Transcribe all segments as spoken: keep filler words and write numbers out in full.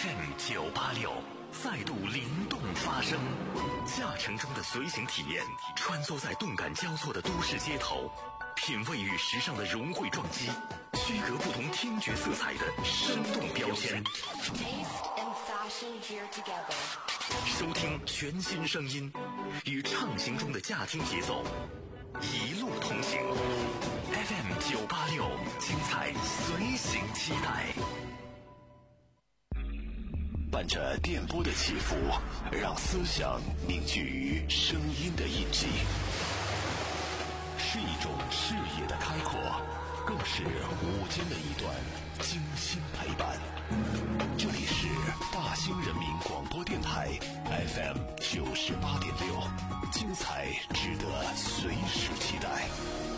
F M 九八六再度灵动发声，驾乘中的随行体验，穿梭在动感交错的都市街头，品味与时尚的融汇撞击，区隔不同听觉色彩的生动标签。收听全新声音，与畅行中的驾听节奏，一路同行。F M 九八六，精彩随行期待。伴着电波的起伏，让思想凝聚于声音的印记，是一种视野的开阔，更是午间的一段精心陪伴。这里是大兴人民广播电台 F M 九十八点六，精彩值得随时期待。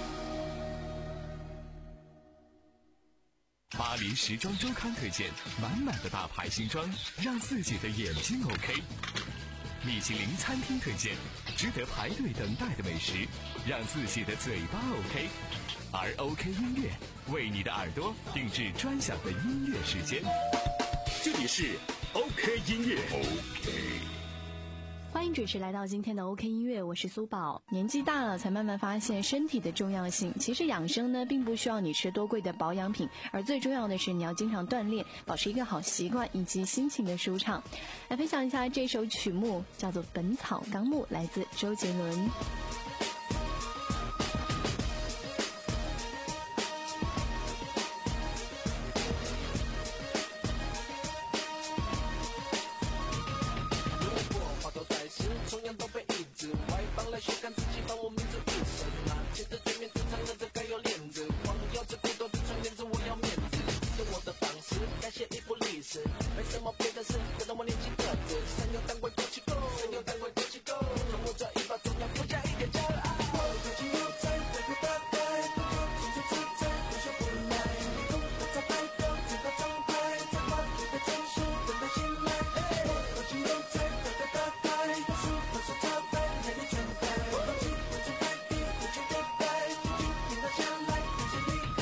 巴黎时装周刊推荐满满的大牌新装，让自己的眼睛 OK。米其林餐厅推荐值得排队等待的美食，让自己的嘴巴 OK。而 OK 音乐为你的耳朵定制专享的音乐时间。这里是 OK 音乐 OK。 欢迎准时来到今天的 OK 音乐，我是苏宝。年纪大了才慢慢发现身体的重要性，其实养生呢并不需要你吃多贵的保养品，而最重要的是你要经常锻炼，保持一个好习惯以及心情的舒畅。来分享一下这首曲目，叫做《本草纲目》，来自周杰伦。 同样都被抑制，外邦来学看自己把我名字一声啊，接着对面正常的这该有链子，光要这骨头的穿链子我要面子，用我的方式改写一部历史，没什么别的事，跟着我年轻个子，三有单位过去够，三有单位过去够，从我这一把中央不加一点骄傲，我自己又在这个大概，不做清楚自在，不说不来，动作在摆动，嘴巴张开，在话题的战术等待醒来，我自己又在这个大概。我是超凡，美丽全开，我放弃不出太低，不去对待，静静停了下来，开始离开。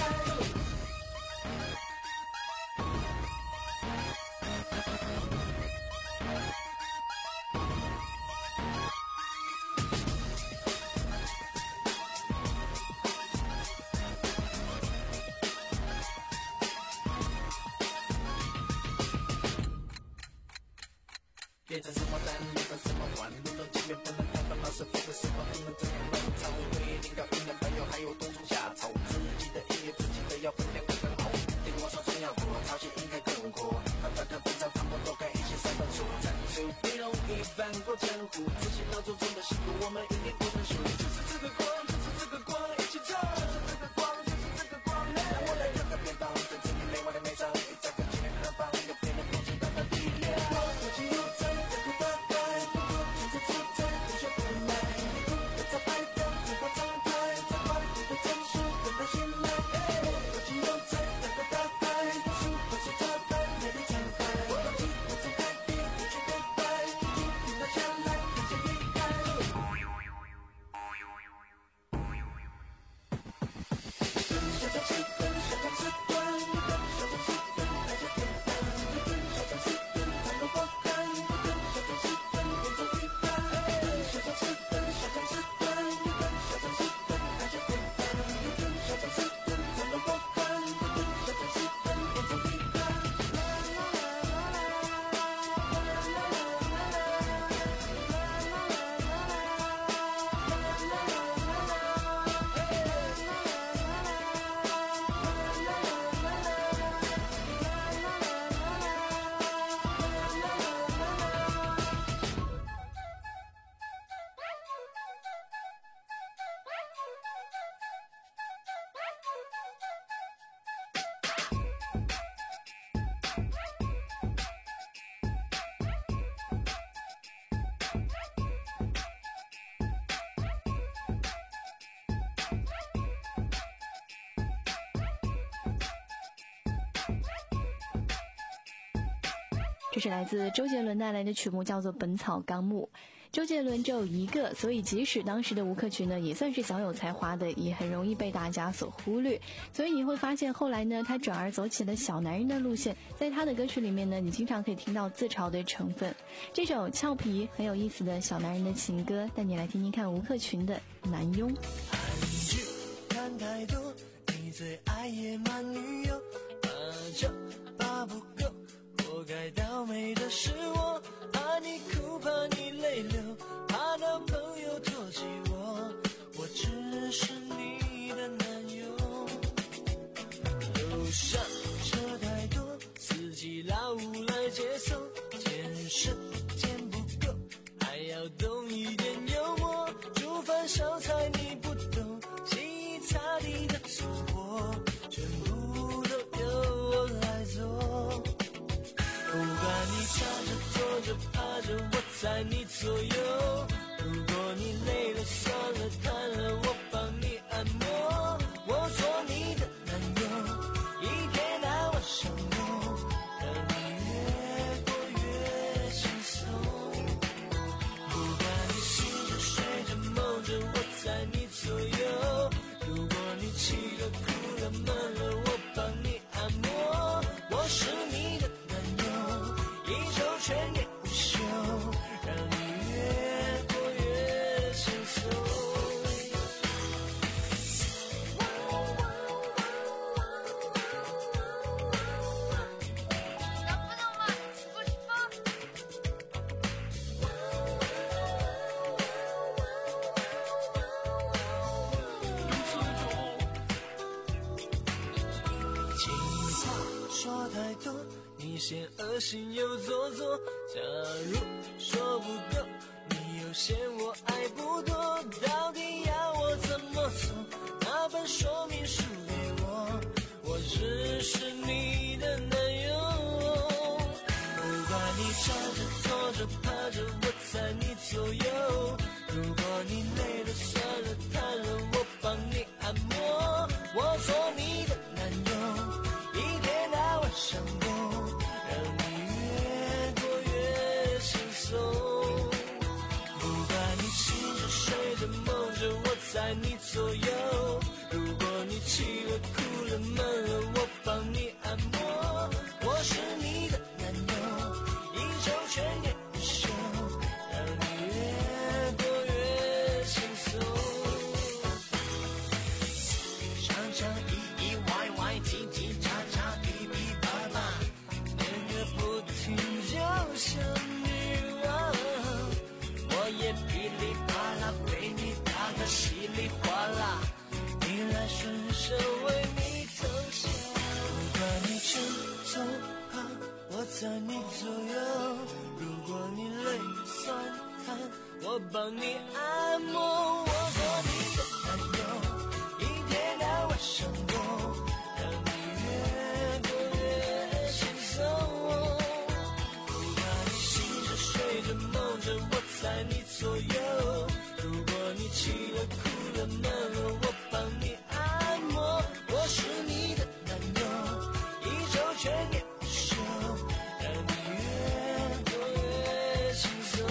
变成什么单，变成什么玩，路都见面不能太烦，老师傅的时候不能这样乱唱，会领导音量伴有还有冬虫夏草，自己的音乐自己的要分量更好，听我说重要过，抄袭应该更过，反反的本草纲目都该一些三分数，战术不容易翻过江湖，自信脑中中的辛苦我们一定不能输，就是这个光，就是这个光，一起唱，就是这个光，就是这个光，让我来当个边帮，在这里内外的美张，在个今天何方，有别人不知道的力量，我自己又在。 这是来自周杰伦带来的曲目，叫做《本草纲目》。 周杰伦只有一个，所以即使当时的吴克群呢也算是小有才华的，也很容易被大家所忽略。所以你会发现后来呢，他转而走起了小男人的路线，在他的歌曲里面呢，你经常可以听到自嘲的成分。这首俏皮很有意思的小男人的情歌，带你来听听看吴克群的男佣。 韩剧看太多，你最爱野蛮女友，怕这怕不够，活该倒霉的是我，怕你哭怕你泪流，怕到朋友唾弃我，我只是你的男友。路上车太多，司机老无来接送，健身健不够，还要懂一点幽默，煮饭烧菜你不懂，洗衣擦地的粗活全部都由我来做。不管你站着坐着趴着我在你左右，如果你累了酸了瘫了我帮你按摩，我做你的男友，一天到晚上路，让你越过越轻松。不管你醒着睡着梦着我在你左右，如果你气了哭了闷了我帮你按摩，我是你的男友，一周全年无休，让你越过越轻松。情话说太多，你嫌恶心又做作，假如说不够，你又嫌我爱不多，到底要我怎么做？那本说明书给我，我只是你的男友。不管你站着坐着趴着我在你左右，如果你累了酸了瘫了我帮你按摩，我做你的男友，一天到晚上工，让你越过越轻松。不管你醒着睡着梦着我在你左右，如果你气了哭了闷了我帮你按摩，我是你的男友，一周全年无休，让你越过越轻松。常常意意外外叽叽喳喳噼噼啪啪，念个不停就像女王，我也噼里啪啦被你打得稀里哗啦，逆来顺受为你投降。不管你正走旁我在你左右，如果你累酸瘫我帮你按摩，我做你的男友，一天到晚上工，让你越过越轻松。不管你醒着睡着梦着我在你左右，如果你气了哭了闷了我帮你按摩，我是你的男友，一周全年无休，让你越过越轻松。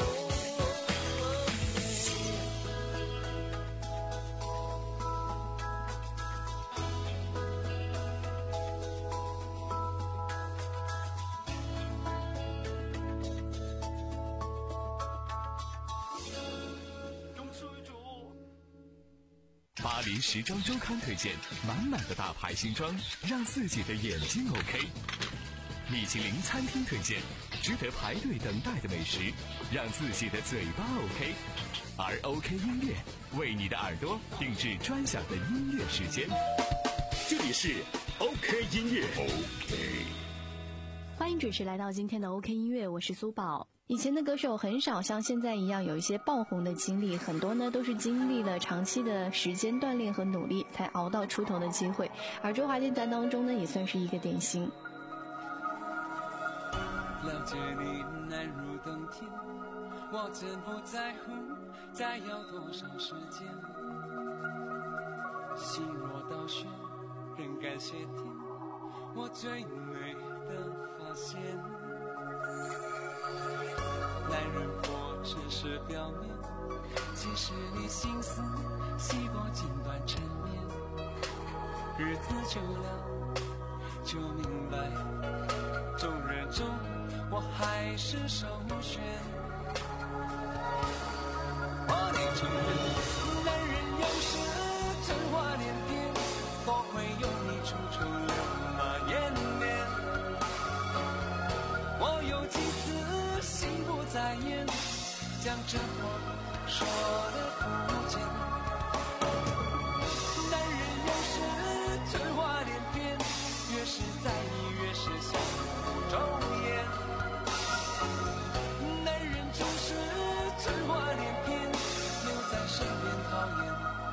巴黎时装周刊推荐满满的大牌新装，让自己的眼睛 OK。米其林餐厅推荐值得排队等待的美食，让自己的嘴巴 OK。而 OK 音乐为你的耳朵定制专享的音乐时间。这里是 OK 音乐 OK。 欢迎准时来到今天的 OK 音乐，我是苏宝。以前的歌手很少像现在一样有一些爆红的经历，很多呢都是经历了长期的时间锻炼和努力才熬到出头的机会，而周华健在当中呢也算是一个典型。 了解你难如登天，我真不在乎再要多少时间，心若倒悬仍感谢天，我最美的发现。男人活只是表面，其实你心思细过锦缎缠绵。日子久了就明白，众人中我还是首选。我得承认，男人有时真话连篇，多亏有你处处留那颜面。我有几次心不在焉，将真话说得肤浅。男人有时真话连篇，越是在意越是相互周延。男人总是真话连篇，留在身边讨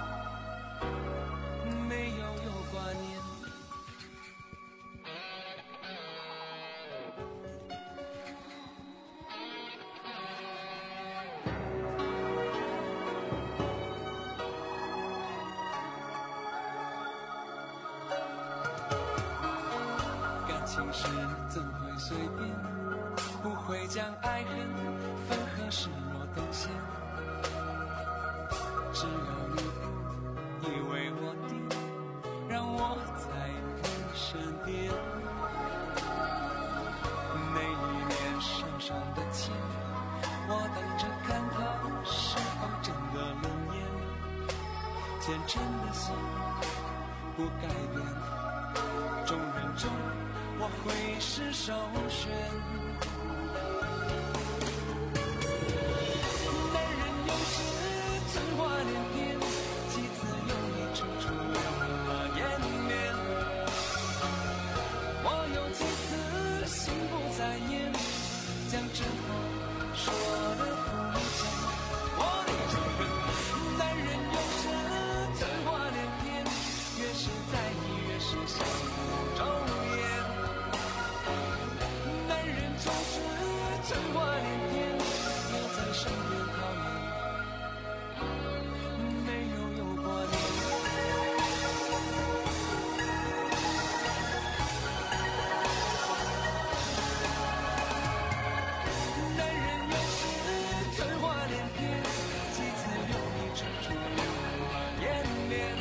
厌，没有有挂念。感情事怎会随便，不会将爱恨分合视若等闲。只要你不以为我的，让我在你身边。每一年手上的钱，我等着看它是否真的冷眼。虔诚的心不改变，众人中我会是首选。男人有时真话连篇，几次有你处处留了颜面。我有几次心不在焉，将真话说得肤浅。我得承认，男人有时真话连篇，越是在意越是相互周延。男人总是真话连篇，留在身边讨厌，没有有挂念。男人有时真话连篇，几次有你处处留了颜面。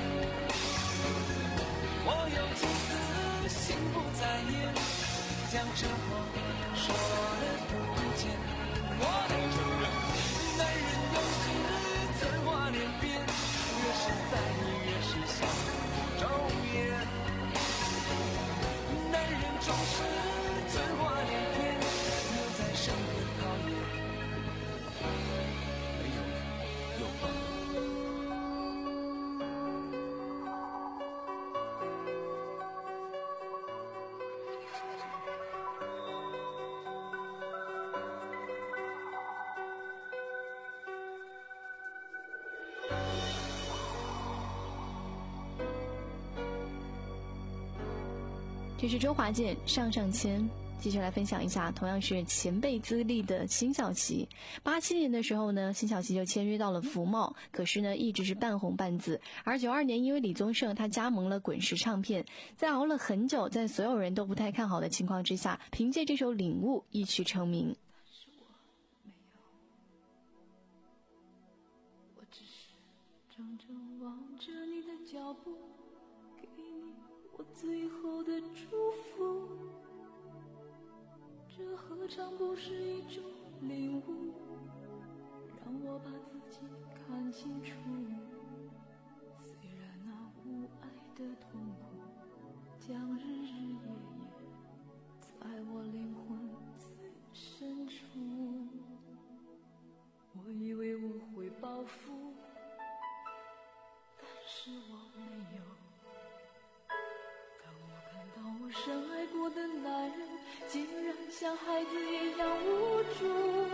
我有几次心不在焉，将真话说得肤浅。我得承认，男人有时真话连篇，越是在意越是相互周延。男人总是真话连篇，留在身边讨厌，没有有挂念。 这是周华健上上签。继续来分享一下，同样是前辈资历的辛晓琪。八七年的时候呢，辛晓琪就签约到了福茂，可是呢一直是半红半紫。而九二年因为李宗盛他加盟了滚石唱片，在熬了很久，在所有人都不太看好的情况之下，凭借这首《领悟》一曲成名。 但是我没有，我只是怔怔望着你的脚步，给你我最后的祝福。这何尝不是一种领悟，让我把自己看清楚。虽然那无爱的痛苦将日日夜夜在我灵魂最深处，我以为我会报复，但是我没有。当我看到我深爱过的男人竟然像孩子一样无助，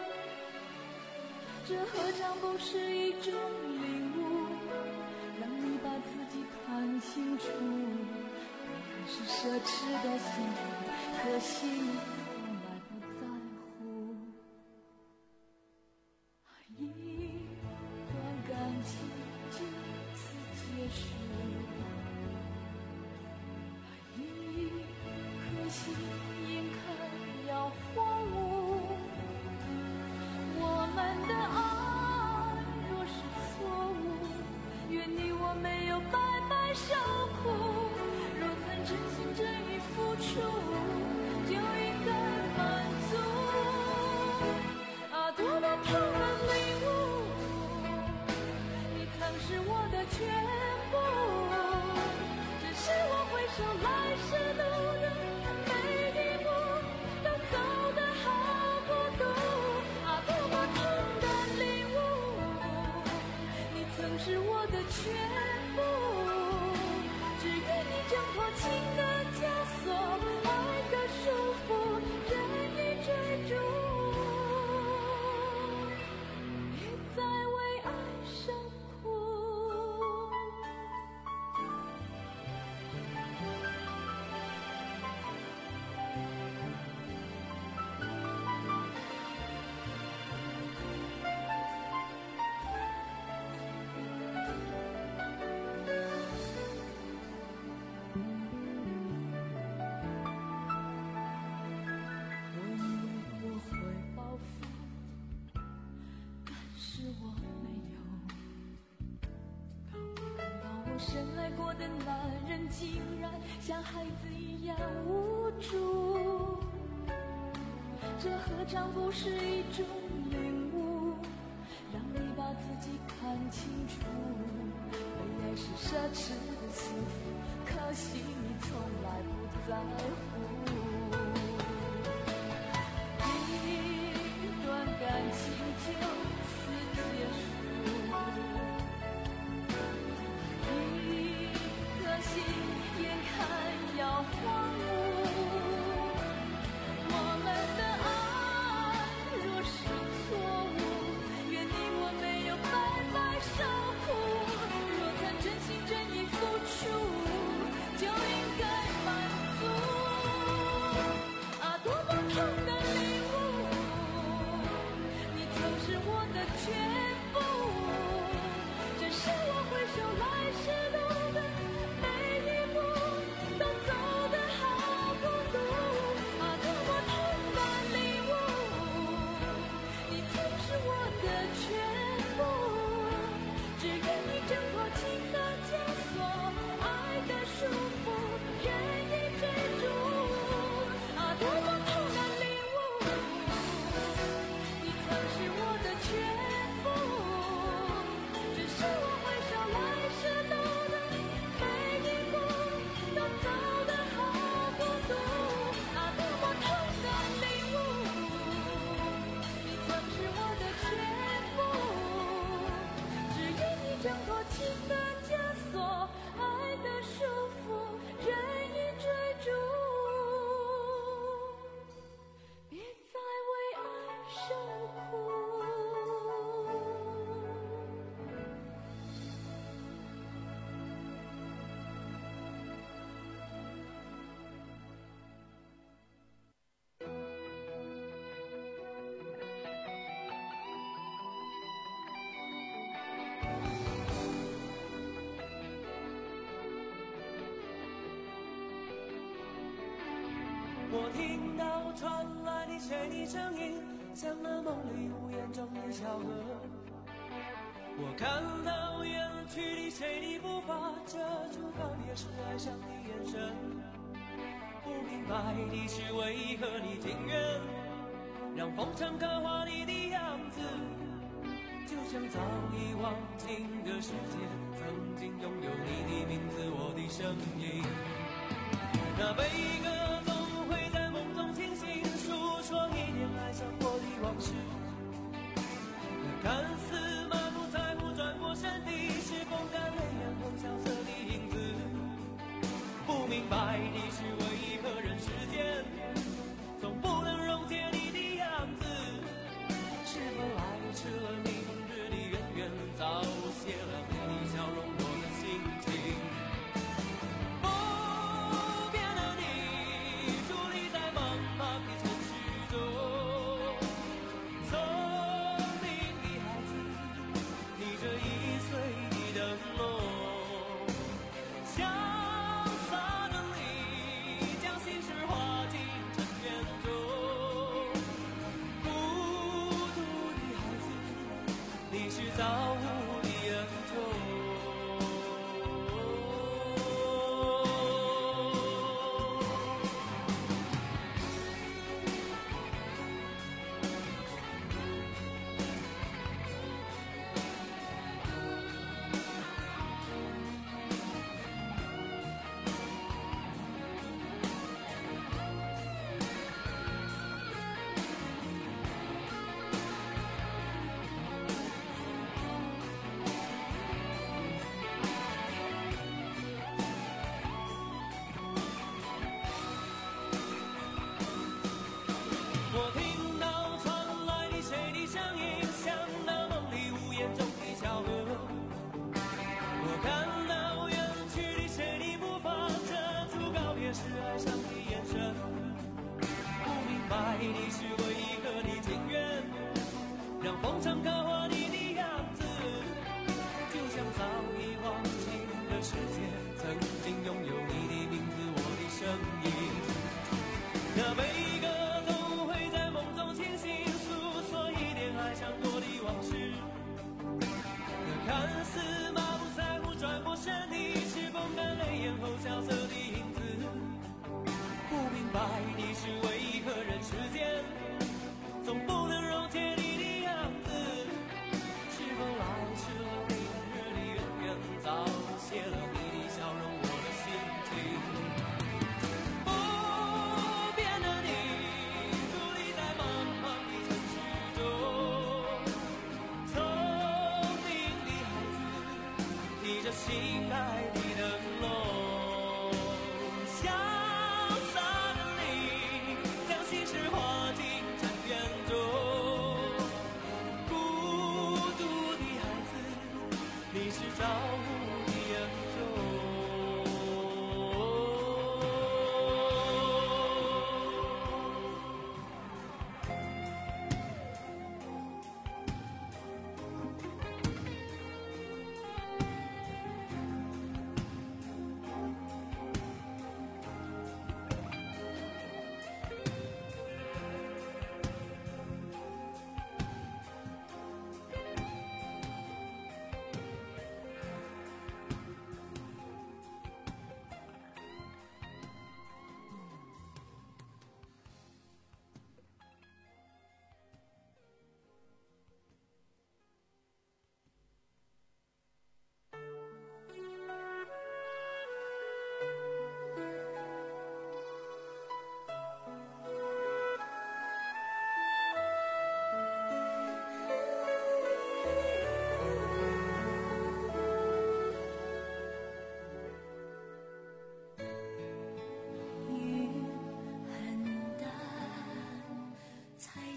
这何尝不是一种领悟，让你把自己看清楚。你还是奢侈的幸福，可惜你从来不在乎。一段感情就此结束，一颗心眼看要荒芜，我们处就应该满足。啊，多么痛的领悟，你曾是我的全部，只是我回首来时路的每一步都走得好孤独。啊，多么痛的领悟，你曾是我的全部，只愿你挣脱情的枷锁，爱的束缚，任意追逐，别再为爱受苦。我以为我会报复，但是我没有。当我看到我深爱过的男人竟然像孩子一样无助，这何尝不是一种领悟，让你把自己看清楚。为爱是奢侈的幸福，可惜你从来不在乎。一段感情就此结束，一颗心眼看要荒芜。我们的爱若是错误，愿你我没有白白受苦。若曾真心真意付出，就应该满足。啊，多么痛的领悟，你曾是我的全部，只是我回首来时路的每一步都走得好孤独。啊，多么痛的领悟，你曾是我的全部，只愿你挣脱情的枷锁，爱的束缚，任意追逐。啊，多么痛的领悟，你曾是我的全部，只是我回首来时路的每一步都走得好孤独。啊，多么痛的领悟，你曾是我的全部，只愿你挣脱情的枷锁，爱的束缚，任意追逐，别再为爱受苦。 我听到传来你谁的声音，像那梦里呜咽中的小河。我看到远去的谁的步伐，遮住告别时哀伤的眼神。不明白的是为何你情愿让风尘刻画你的样子，就像早已忘情的世界，曾经拥有你的名字，我的声音。那悲歌总会在梦中清醒，诉说一点爱上过的往事。那看似满不在乎转过身的，是风干泪眼后萧瑟的影子。不明白的是为何人世间总不能溶解你的样子，是否爱迟了明日的渊源，早谢了你的笑容我的心情。不变的你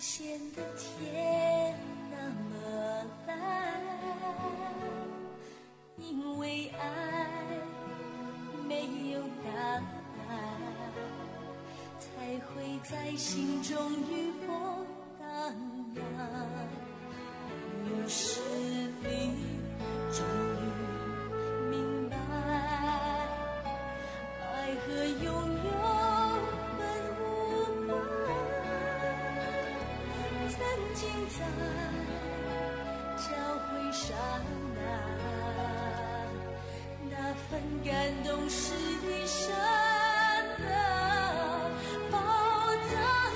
现的天那么蓝，因为爱没有答案，才会在心中余波荡漾。于是你终于明白，爱和拥有本无关。曾经在交汇刹那，那份感动是一生的宝藏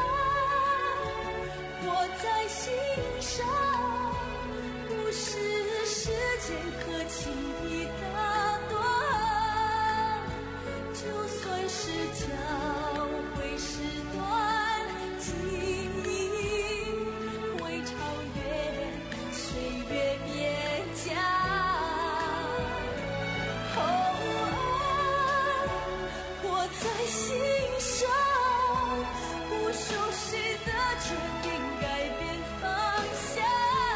啊，握在心上，不是时间可轻易打断，就算是交汇时段，记忆会超越岁月边疆。哦，爱握在心上，不受谁的决定改变方向。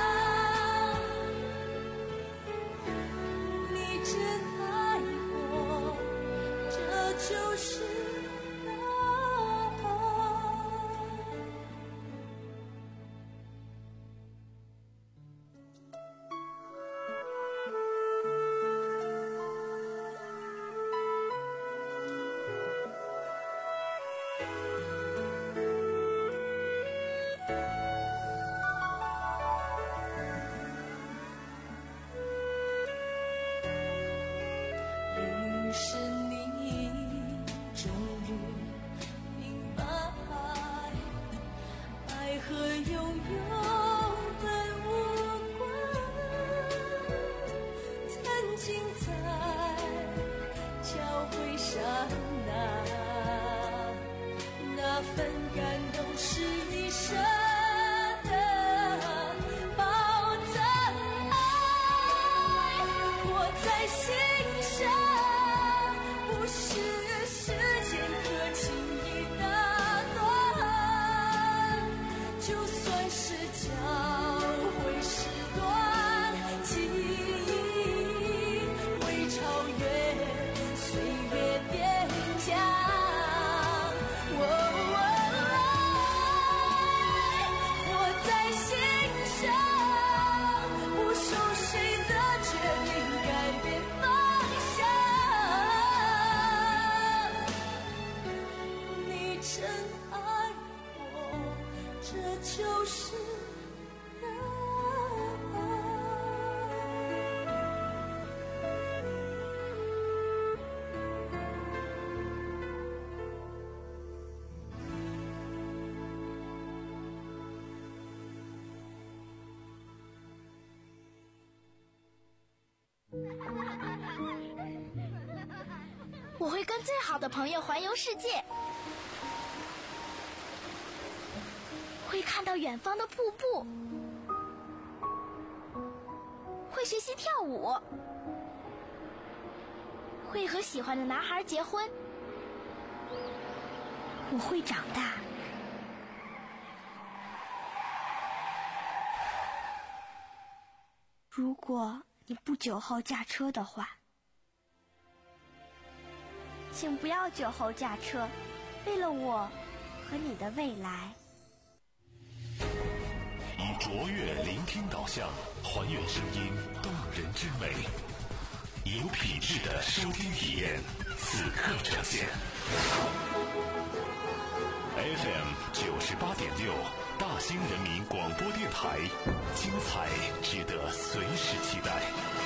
你真爱我，这就是答案。于是你终于明白，爱和拥有本无关。曾经在交汇刹那，那份感动是一生的宝藏。爱握在心上，不是时间可轻易打断，就算是交汇时段，记忆会超越岁月边疆。哦，爱握在心上，不受谁的决定改变方向。你真爱我，这就是答案。 我会跟最好的朋友环游世界，会看到远方的瀑布，会学习跳舞，会和喜欢的男孩结婚。我会长大。如果你不酒后驾车的话，请不要酒后驾车，为了我和你的未来。 以卓越聆听导向，还原声音动人之美，有品质的收听体验，此刻呈现。F M 九十八点六，大兴人民广播电台，精彩值得随时期待。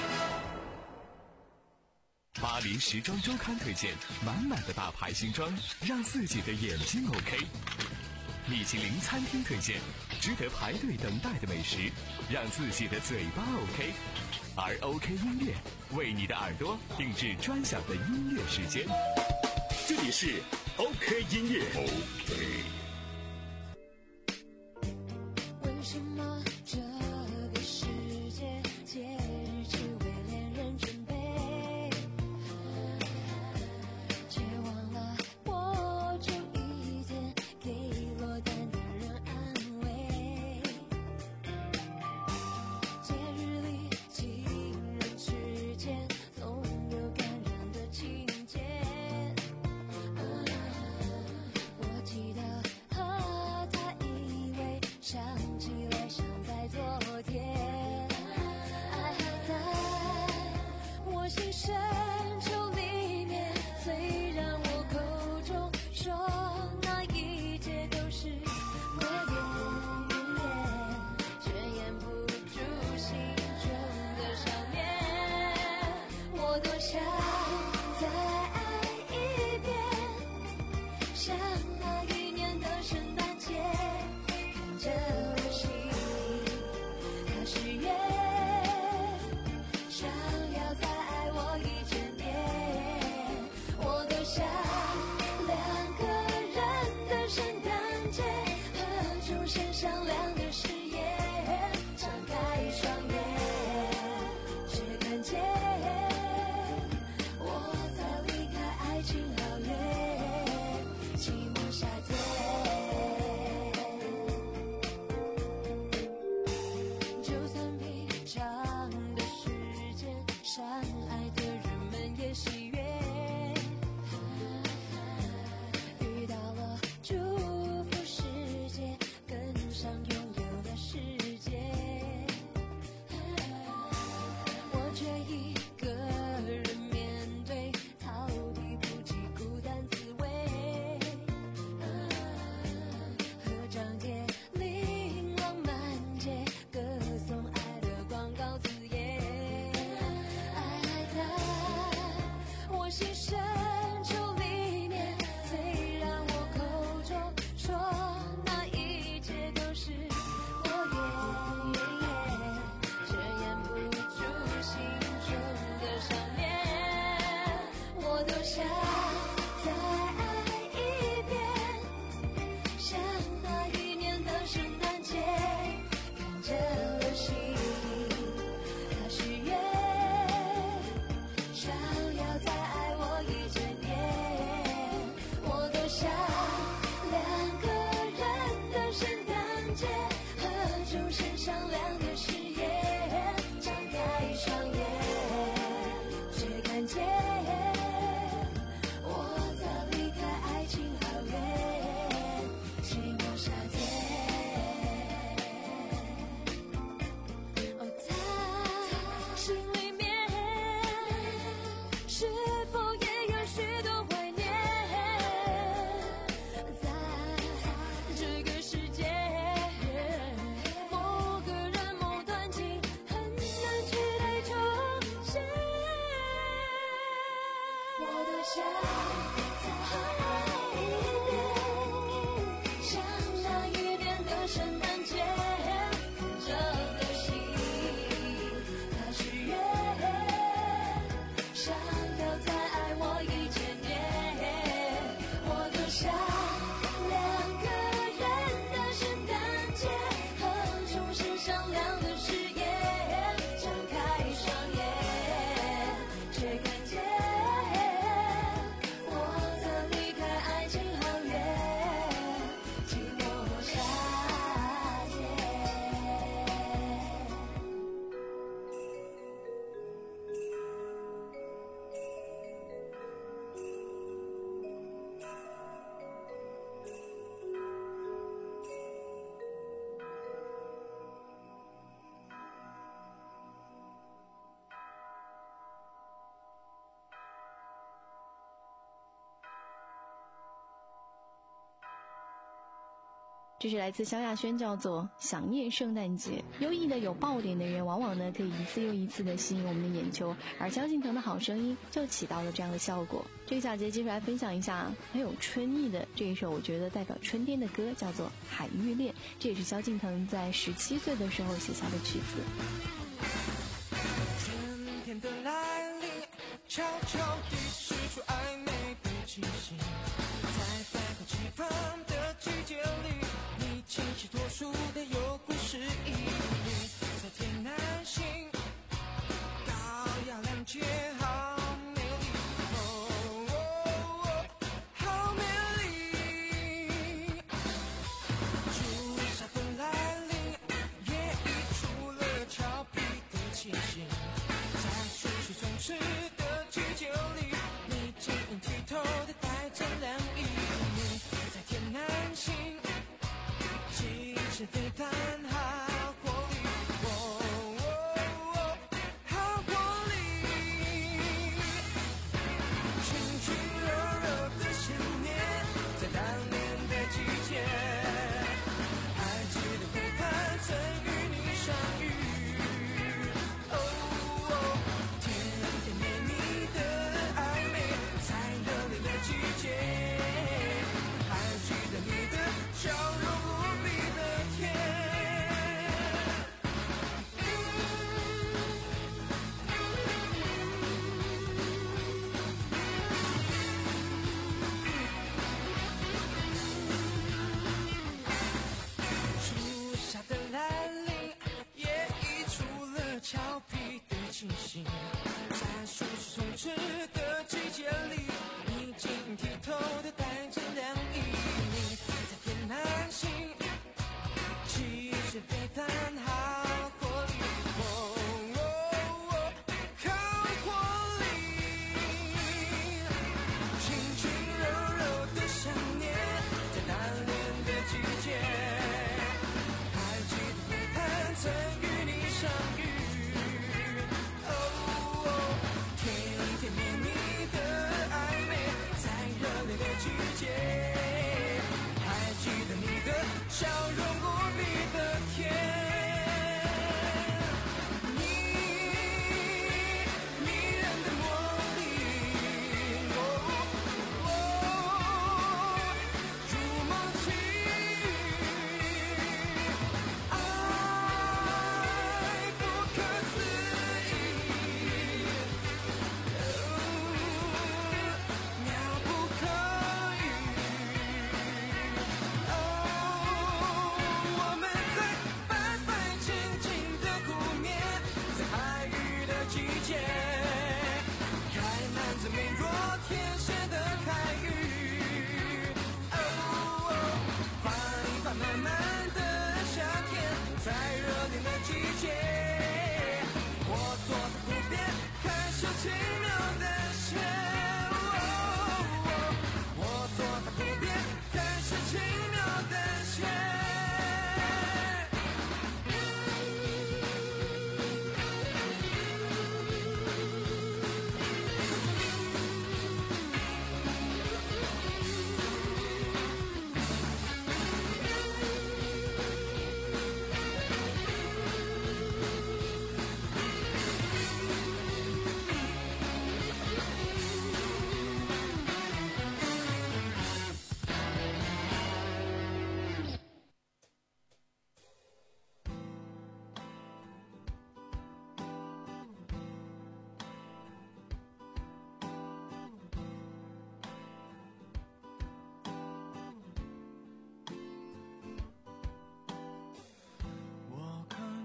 巴黎时装周刊推荐满满的大牌新装，让自己的眼睛 OK。米其林餐厅推荐值得排队等待的美食，让自己的嘴巴 OK。而 OK 音乐为你的耳朵定制专享的音乐时间。这里是 OK 音乐。OK。 为什么这个世界节日只为恋人准备？却忘了我就一天给落单的人安慰。 那一年的圣诞节，看着流星，他许愿，想要再爱我一千年。我多想两个人的圣诞节，和钟声响亮的誓言，张开双眼，却看见我早离开爱情好远，寂寞夏天。就算平常的时间，相爱的人们也喜悦，遇到了祝福世界，跟上拥有的世界，我却一个人面对，逃避不及孤单滋味，合张贴琳琅满街，歌颂爱的广告字眼，爱在我心深处里面，虽然我口中说那一切都是火焰，却掩不住心中的想念。我多想再爱一遍，像那一年的圣诞节，看着流星，他许愿，想要再爱我一千年。我多想两个人的圣诞节，和钟声响亮的誓言，张开双眼，却看见我早离开爱情好远，寂寞夏天。哦，在心里面，是否也有许多怀念？在这个世界，某个人某段情，很难取代重现。我多想再爱一遍，像那一年的圣诞节，看着流星，他许愿，想要再爱我一千年。我多想两个人的圣诞节，和钟声响亮的誓言，张开双眼，却看见我早离开爱情好远，寂寞夏天。 这是来自萧亚轩，叫做《想念圣诞节》。优异的有爆点的人，往往呢可以一次又一次的吸引我们的眼球，而萧敬腾的好声音就起到了这样的效果。这个小节继续来分享一下很有春意的这一首，我觉得代表春天的歌，叫做《海芋恋》，这也是萧敬腾在十七岁的时候写下的曲子。 春天的来临，悄悄地释出暧昧的气息，在百花齐放的季节里，你清晰脱俗的有故事意义，在天南星，高雅亮节，好美丽，哦哦哦，好美丽。朱砂的来临，也溢出了俏皮的气息，在树树充斥的季节里，你晶莹剔透的带着凉意，在天南星，气势飞弹，好活力，哦哦哦，好活力。轻轻热热的想念，在当年的季节，还记得湖畔曾与你相遇，哦哦，甜甜蜜蜜的暧昧，在热烈的季节，还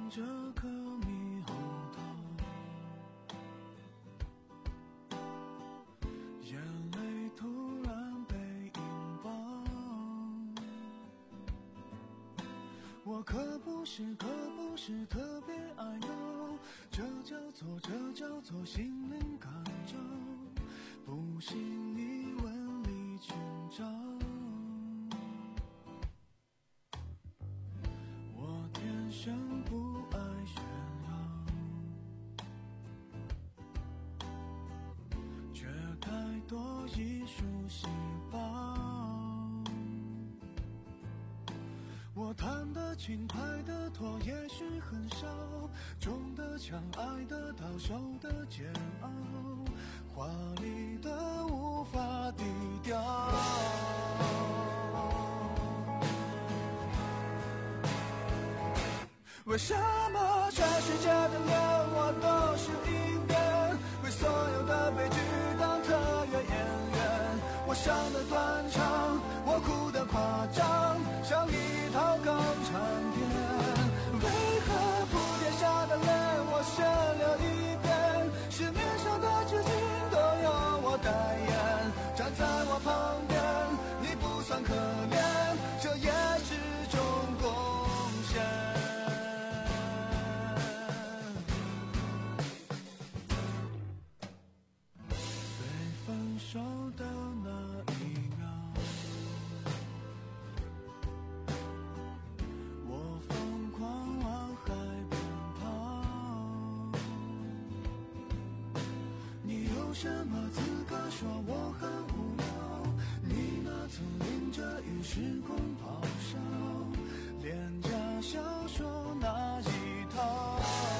这颗猕猴桃，眼泪突然被引爆。我可不是可不是特别爱闹，这叫做这叫做心灵感召，不信你问李清照。我天生不爱炫耀，却太多艺术细胞。我弹得轻，拍得拖，也许很少，中的枪，爱得到，手的煎熬，华丽的无法低调。为什么全世界的脸我都是一遍，为所有的悲剧当特约演员。我伤得断肠，我哭得夸张，像一套港产片。为何铺天下的泪我先流一遍，市面上的纸巾都由我代言。站在我旁边，你不算可怜，这也是种贡献。分手的那一秒，我疯狂往海边跑。你有什么资格说我很无聊？你那曾淋着雨时空咆哮，廉价小说那一套。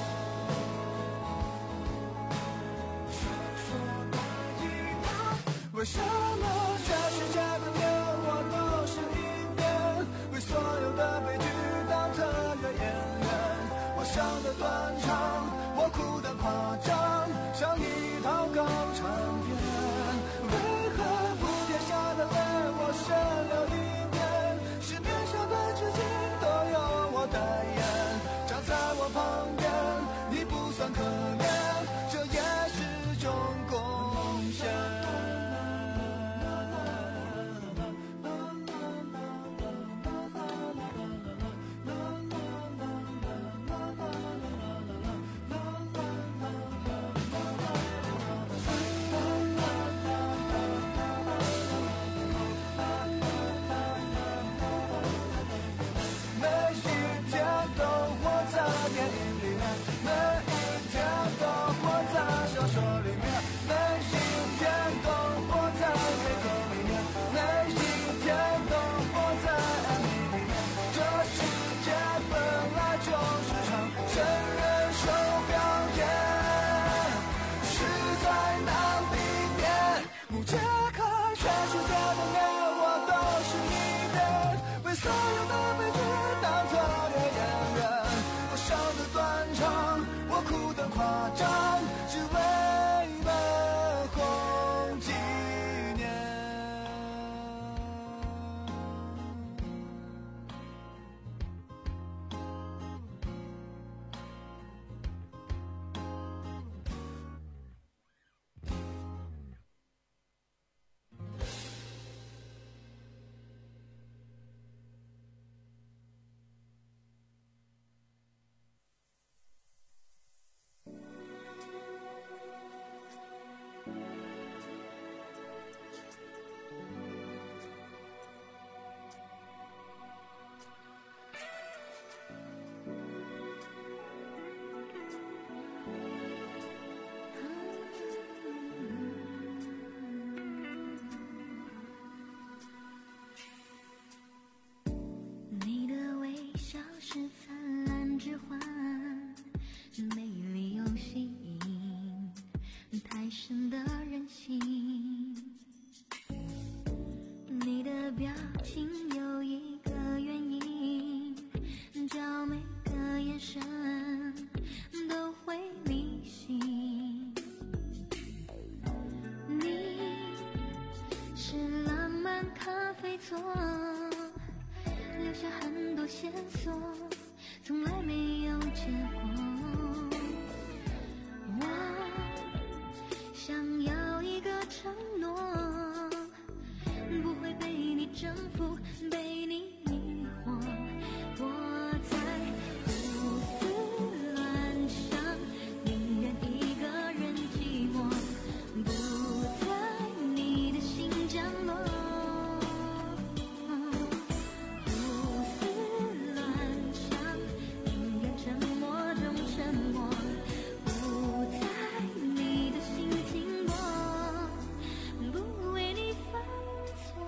为什么全世界的脸我都是一遍，为所有的悲剧当特约演员。我伤得断肠，我哭得夸张，像一套港产片。为何铺天下的泪我先流一遍，市面上的纸巾都由我代言。站在我旁边，你不算可怜，这也是种贡献。夸张，只为了红纪念。 从来没有结果。我想要一个承诺，不会被你征服，被你迷惑。我在胡思乱想，宁愿一个人寂寞，不在你的心降落。胡思乱想，宁愿沉默中沉默，不在你的心停泊，不为你犯错。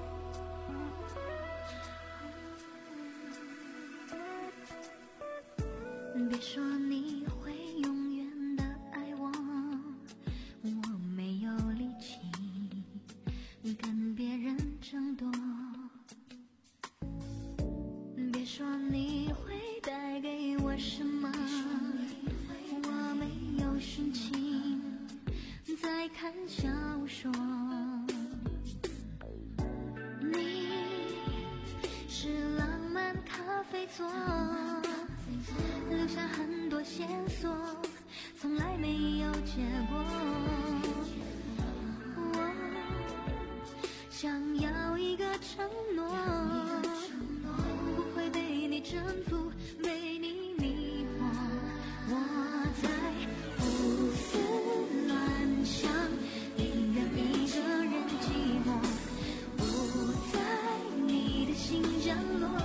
别说你会永远的爱我，我没有力气跟别人争夺。别说你会带给我什么，我没有心情再看小说。你是浪漫咖啡座，留下很多线索，从来没有结果。我想要一个承诺，不会被你征服，被你迷惑。我在胡思乱想，宁愿一个人寂寞，不在你的心降落。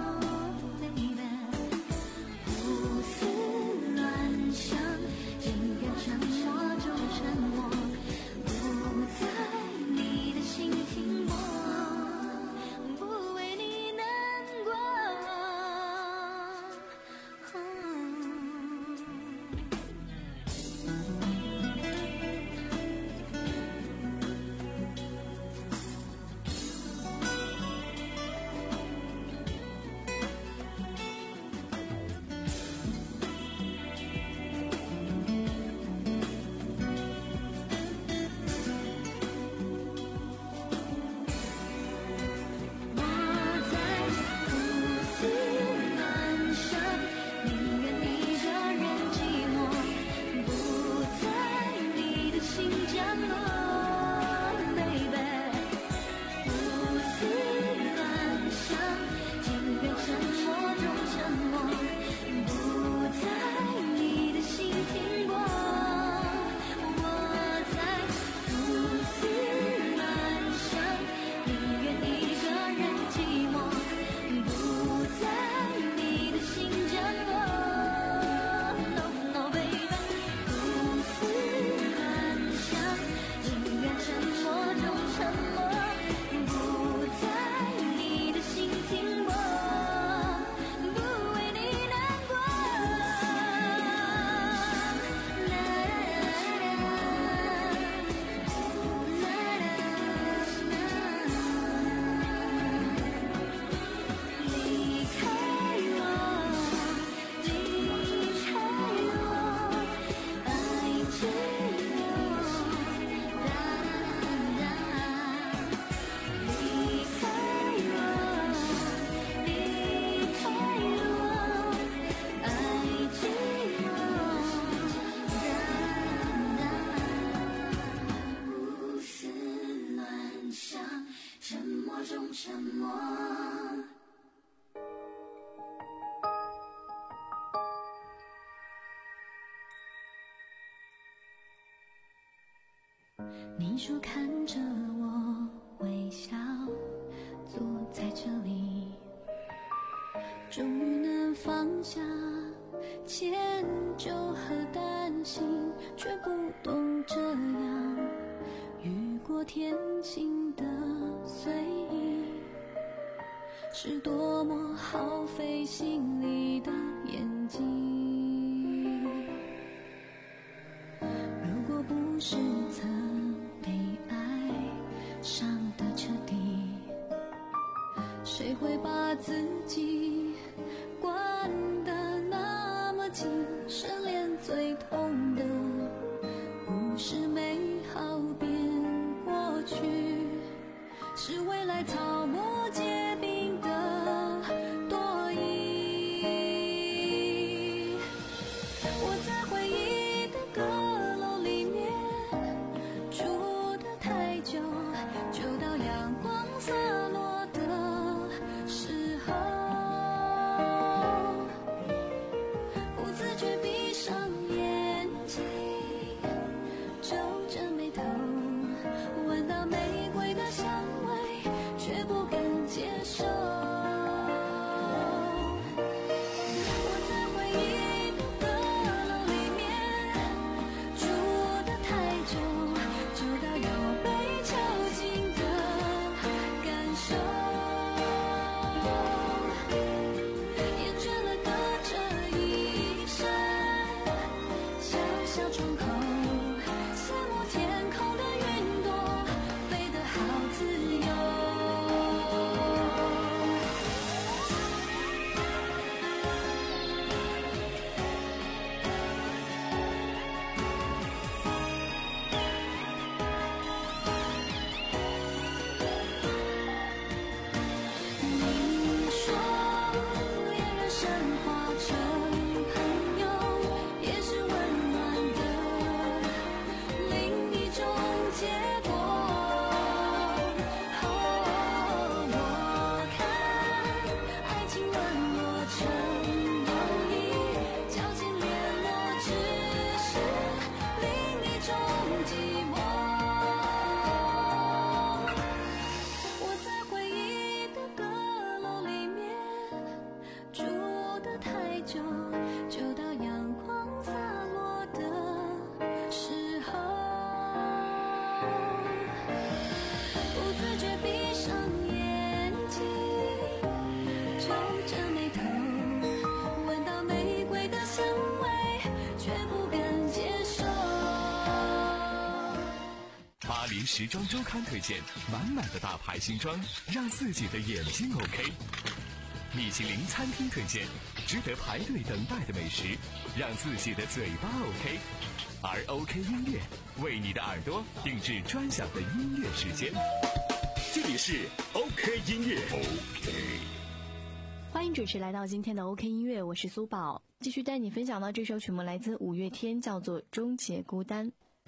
胡思乱想，宁愿沉默中沉默，不在你的心停泊，不为你难过。沉默。你说看着我微笑，坐在这里，终于能放下迁就和担心，却不懂这样雨过天晴的随意，是多么耗费心力的眼睛。如果不是曾被爱伤得彻底，谁会把自己关得那么紧？失恋最痛的不是美好变过去，是未来草木皆兵的多疑。 久，就到阳光洒落的时候，不自觉闭上眼睛，皱着眉头，闻到玫瑰的香味，却不敢接受。 巴黎时装周刊推荐满满的大牌新装，让自己的眼睛 OK。米其林餐厅推荐值得排队等待的美食，让自己的嘴巴 OK。而 OK 音乐为你的耳朵定制专享的音乐时间。这里是 OK 音乐 OK。 欢迎准时来到今天的 OK 音乐，我是苏宝，继续带你分享到这首曲目来自五月天，叫做《终结孤单》。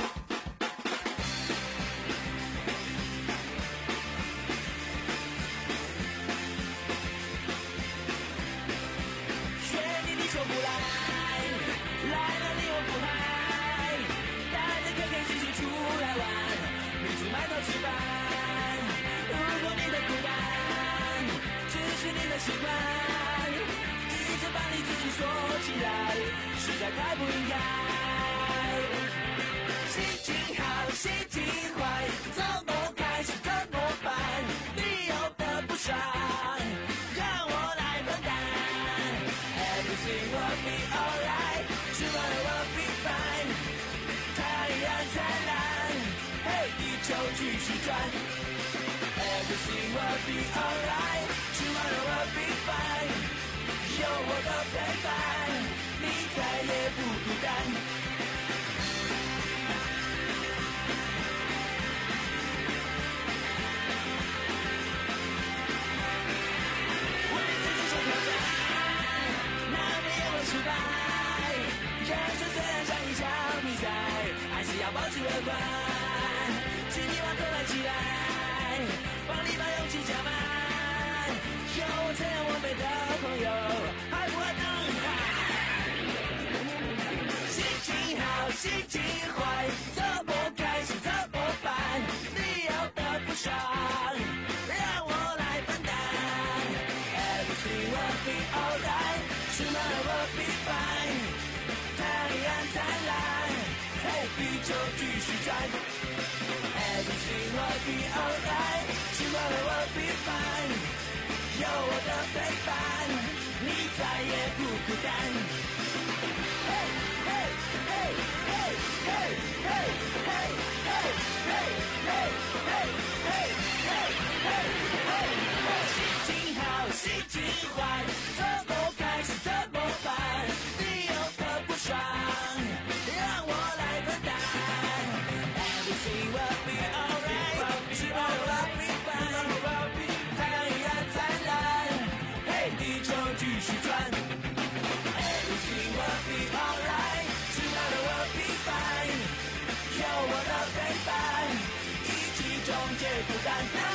说不来，来了你我不嗨，带着开开心心出来玩，彼此埋头吃饭。如果你的孤单只是你的习惯，一直把你自己锁起来，实在太不应该。心情好，心情坏，怎么开始怎么办？理由的不爽，让我来分担。Everything will be alright, tomorrow will be fine. 太阳灿烂，嘿，地球继续转。Everything will be alright, tomorrow will be fine. 有我的陪伴，你再也不孤单。失败，人生虽然像一场比赛，还是要保持乐观。请你把头抬起来，帮你把勇气加满。有我这样完美的朋友，还不会等待。心情好，心情坏，怎么开始怎么办？理由的不爽，让我来分担。Everything will be alright, tomorrow will be fine. 太阳灿烂，嘿，地球继续转。Everything will be alright, tomorrow will be fine. 有我的陪伴，你再也不孤单。嘿，嘿，嘿，嘿，嘿，嘿，嘿，嘿，嘿，嘿，嘿，嘿，嘿，嘿，嘿，心情好，心情坏，怎么开始怎么办？理由的不爽，让我来分担。Everything will be alright, tomorrow will be fine. 太阳灿烂，嘿，地球继续转。Everything will be alright, tomorrow will be fine. 有我的陪伴，一起终结孤单。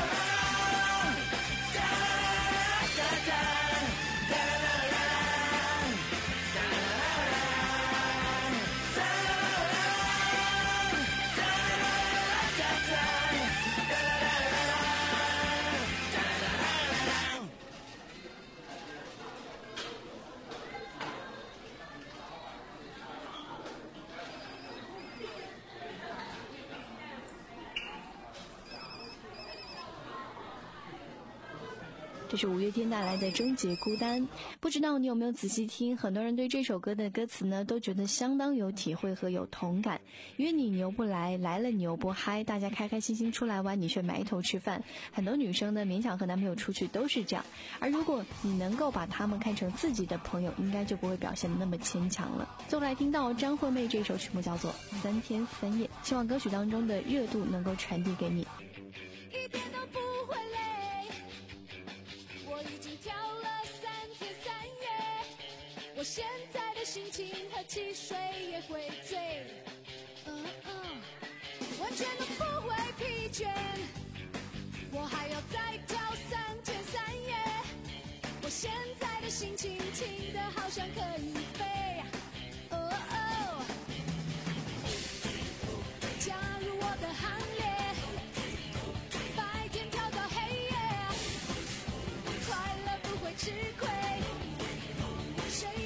这是五月天带来的《终结孤单》，不知道你有没有仔细听？很多人对这首歌的歌词呢，都觉得相当有体会和有同感。约你你又不来，来了你又不嗨，大家开开心心出来玩，你却埋头吃饭。很多女生呢，勉强和男朋友出去都是这样。而如果你能够把他们看成自己的朋友，应该就不会表现得那么牵强了。最后来听到张惠妹这首曲目叫做《三天三夜》，希望歌曲当中的热度能够传递给你。 一点都不会累，我已经跳了三天三夜，我现在的心情和汽水也会醉，嗯嗯，完全都不会疲倦，我还要再跳三天三夜，我现在的心情轻得好像可以飞，哦哦，加入我的行列，白天跳到黑夜，快乐不会吃亏，谁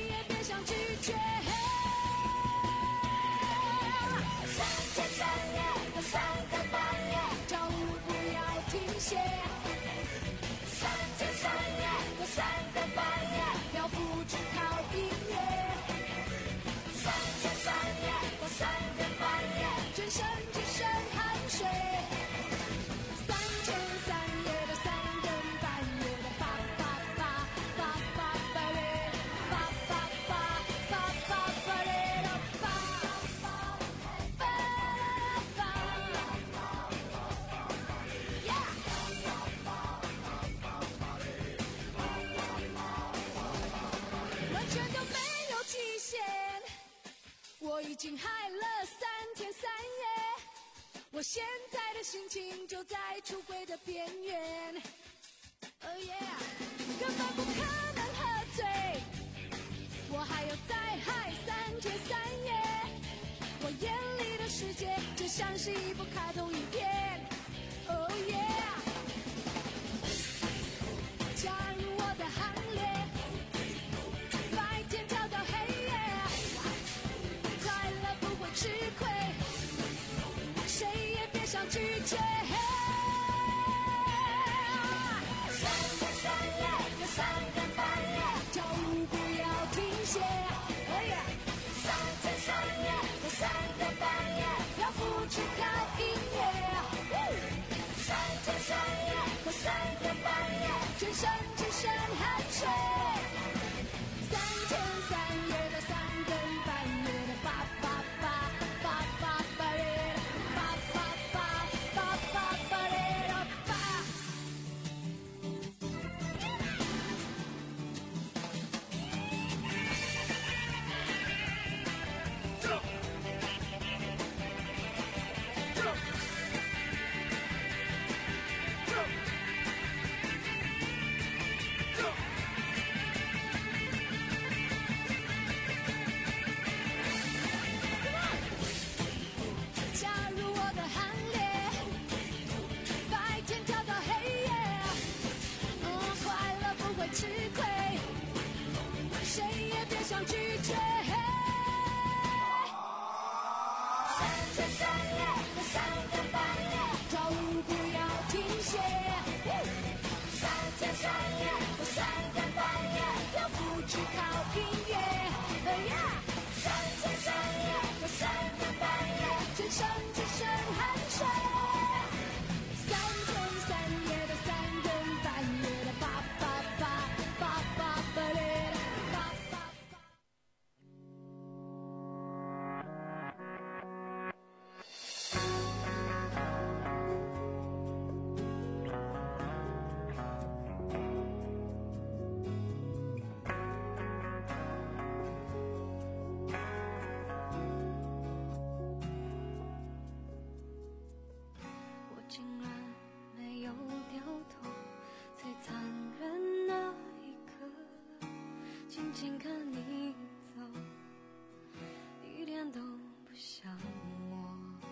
心嗨了三天三夜，我现在的心情就在出轨的边缘。Oh yeah， 根本不可能喝醉，我还要再嗨三天三夜。我眼里的世界就像是一部卡通影片。Oh yeah， 加入我的行列，白天跳到黑夜，快乐不会吃亏，谁也别想拒绝。三天三夜，有三更半夜，跳舞不要停歇。哎呀，三天三夜，有三更半夜，要不只靠音乐。三天三夜，有三更半夜，全身只剩汗水。三天三夜的三更半夜的叭叭叭叭叭叭嘞，叭叭叭叭叭叭嘞啦叭。加入我的行列，白天跳到黑夜，嗯，快乐不会吃亏，谁也别想拒绝。三天三夜，有三更半夜，跳舞不要停歇。三天三夜，有三更半夜，要不只靠音乐。哎呀，三天三夜，有三更半夜，全身只剩汗水。三天三夜的三更半夜的叭叭叭叭叭叭嘞叭叭叭。我竟然没有掉头，最残忍那一刻，静静看你走，一点都不像我。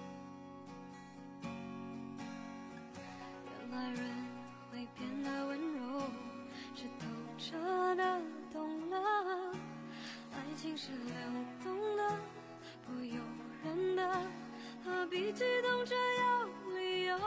原来人会变得温柔，是透彻的懂了，爱情是流动的，不由人的，何必激动着有理由？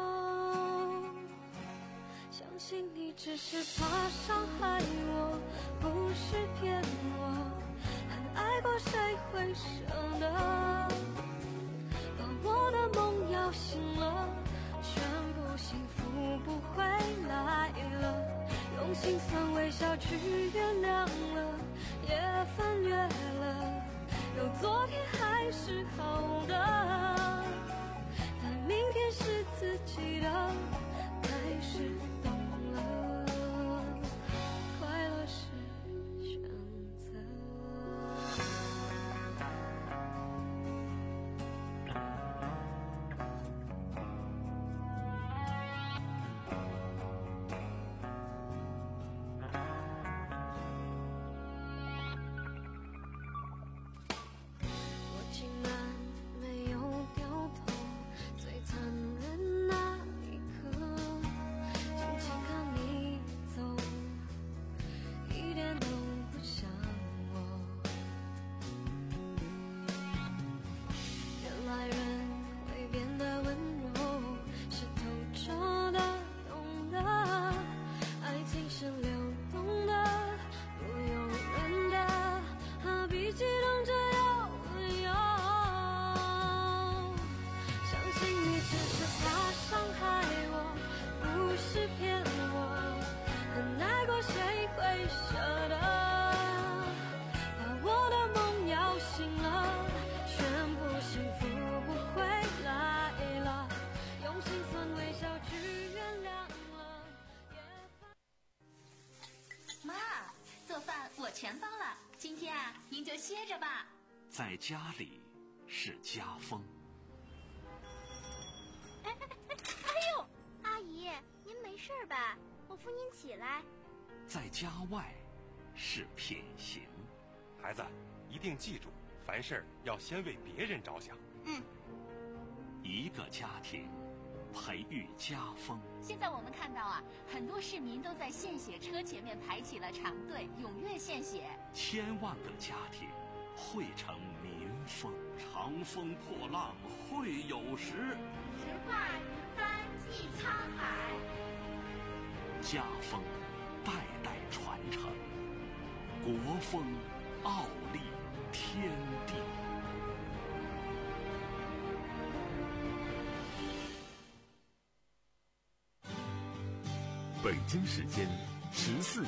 相信你只是怕伤害我，不是骗我，很爱过谁会舍得？把我的梦摇醒了，全部幸福不回来了，用心酸微笑去原谅了，也翻越了，有昨天还是好的，但明天是自己的，开始懂了，快乐是选择。我竟然没有掉头，最残忍那一刻，静静看你走，一点都不像我。原来人会变得温柔，是透彻的懂得，爱情是流动的，不由人的，何必激动着有理由？相信你只是怕伤害我，不是骗我，很爱过谁会舍得？把我的梦摇醒了，全部幸福不回来了，用心酸微笑去原谅了，也放。 妈，做饭我全包了，今天啊，您就歇着吧。 在家里， 是家风。 哎哎哎！哎呦，阿姨，您没事吧？我扶您起来。 在家外是品行。 孩子，一定记住，凡事要先为别人着想。 嗯。 一个家庭培育家风。 现在我们看到啊，很多市民都在献血车前面排起了长队，踊跃献血。 千万个家庭汇成民风。长风破浪会有时， 直挂云帆济沧海。 家风代代传承，国风傲立天地。 北京时间十四